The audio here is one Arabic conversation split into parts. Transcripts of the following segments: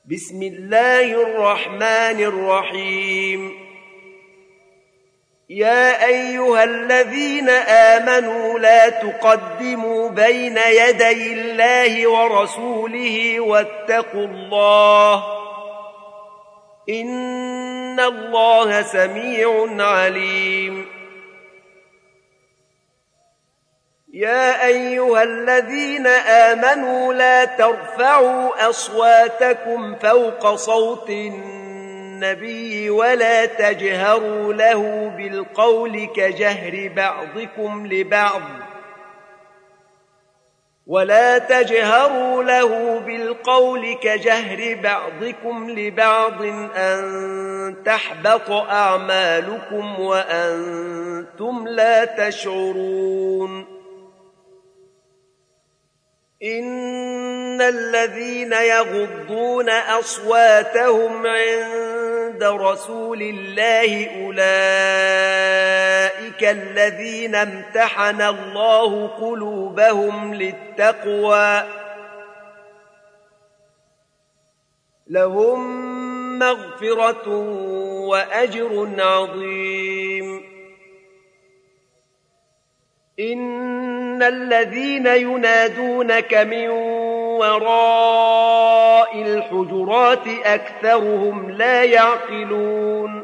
بسم الله الرحمن الرحيم يا أيها الذين آمنوا لا تقدموا بين يدي الله ورسوله واتقوا الله إن الله سميع عليم يا أيها الذين آمنوا لا ترفعوا أصواتكم فوق صوت النبي ولا تجهروا له بالقول كجهر بعضكم لبعض أن تحبط أعمالكم وأنتم لا تشعرون إن الذين يغضون أصواتهم عند رسول الله أولئك الذين امتحن الله قلوبهم للتقوى لهم مغفرة وأجر عظيم إن الذين ينادونك من وراء الحجرات أكثرهم لا يعقلون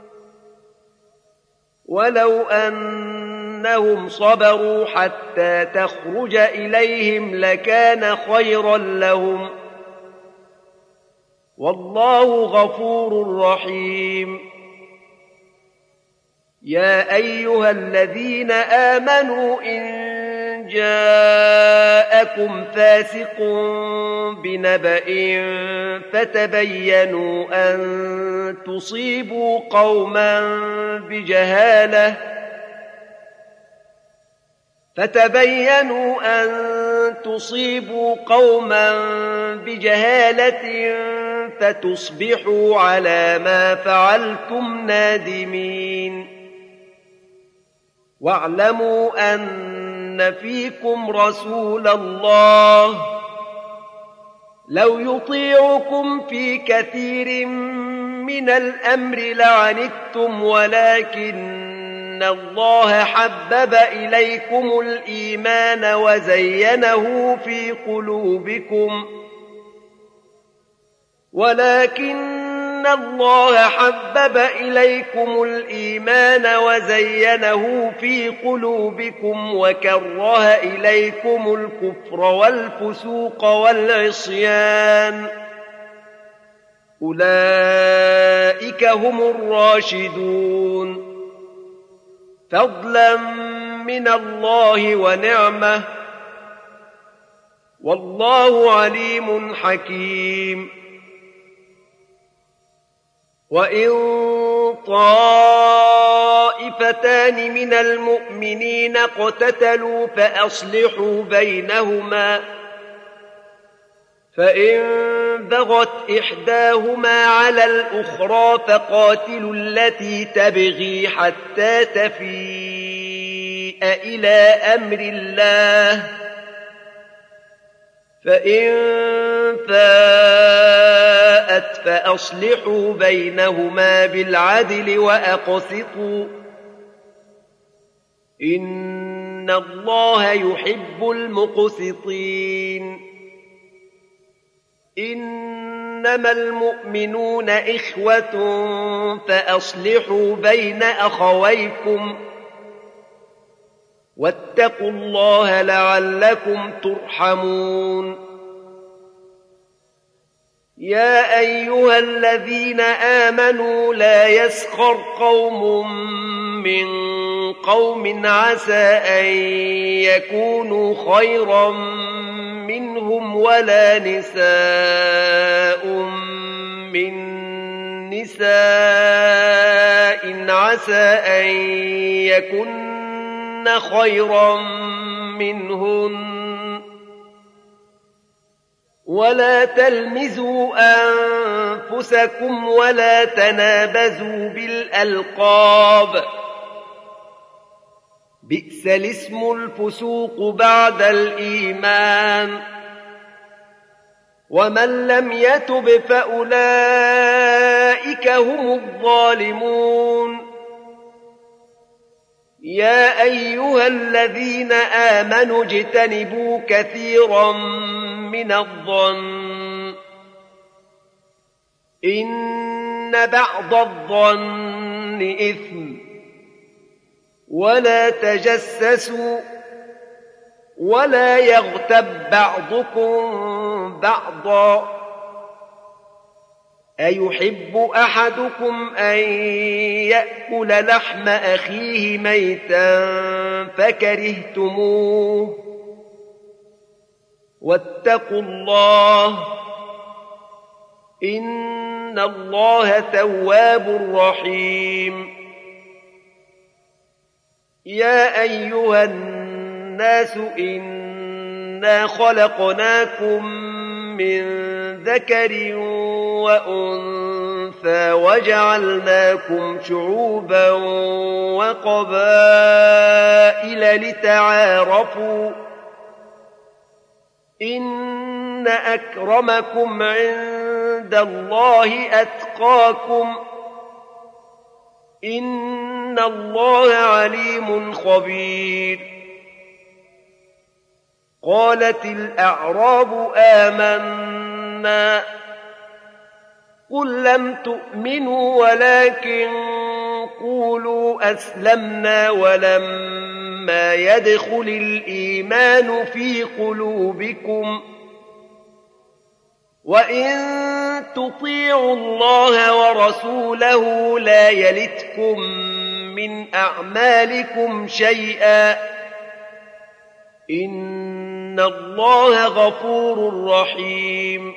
ولو أنهم صبروا حتى تخرج إليهم لكان خيرا لهم والله غفور رحيم يا أيها الذين آمنوا إن جاءكم فاسق بنبأ فتبينوا أن تصيبوا قوما بجهالة فتصبحوا على ما فعلتم نادمين واعلموا أن فيكم رسول الله لو يطيعكم في كثير من الأمر لعنتم ولكن الله حبب إليكم الإيمان وزينه في قلوبكم وكره إليكم الكفر والفسوق والعصيان أولئك هم الراشدون فضلا من الله ونعمة والله عليم حكيم وإن طائفتان من المؤمنين اقتتلوا فأصلحوا بينهما فإن بغت إحداهما على الأخرى فقاتلوا التي تبغي حتى تفيء إلى أمر الله فإن فاءت فأصلحوا بينهما بالعدل وأقسطوا إن الله يحب المقسطين إنما المؤمنون إخوة فأصلحوا بين أخويكم واتقوا الله لعلكم ترحمون يا أيها الذين آمنوا لا يسخر قوم من قوم عسى أن يكونوا خيرا منهم ولا نساء من نساء عسى أن يكن خيرا منهن ولا تلمزوا أنفسكم ولا تنابزوا بالألقاب بئس الاسم الفسوق بعد الإيمان ومن لم يتب فأولئك هم الظالمون. يا أيها الذين آمنوا اجتنبوا كثيرا من الظن إن بعض الظن إثم ولا تجسسوا ولا يغتب بعضكم بعضا أيحب أحدكم أن يأكل لحم أخيه ميتا فكرهتموه واتقوا الله إن الله تواب رحيم. يا أيها الناس إنا خلقناكم من ذكر وأنثى وجعلناكم شعوبا وقبائل لتعارفوا إن أكرمكم عند الله أتقاكم إن الله عليم خبير. قالت الأعراب آمنا قل لم تؤمنوا ولكن قولوا أسلمنا ولما يدخل الإيمان في قلوبكم وإن تطيعوا الله ورسوله لا يلتكم من أعمالكم شيئا إن الله غفور رحيم.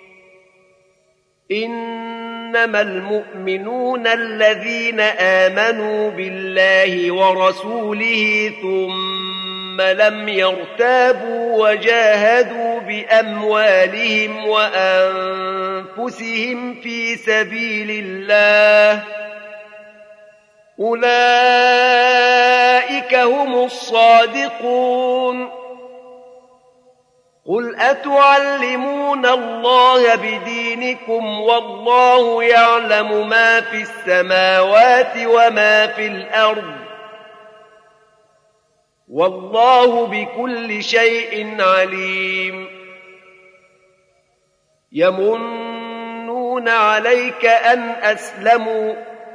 إنما المؤمنون الذين آمنوا بالله ورسوله ثم لم يرتابوا وجاهدوا بأموالهم وأنفسهم في سبيل الله أولئك هم الصادقون. قل أتعلمون الله بدينكم والله يعلم ما في السماوات وما في الأرض والله بكل شيء عليم. يمنون عليك أن أسلموا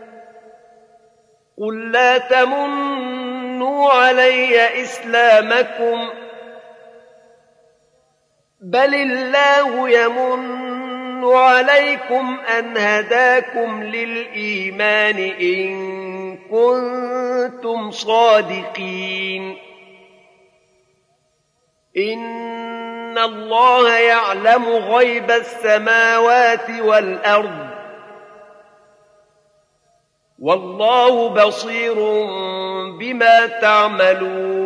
قل لا تمنوا علي إسلامكم بل الله يمن عليكم أن هداكم للإيمان إن كنتم صادقين. إن الله يعلم غيب السماوات والأرض والله بصير بما تعملون.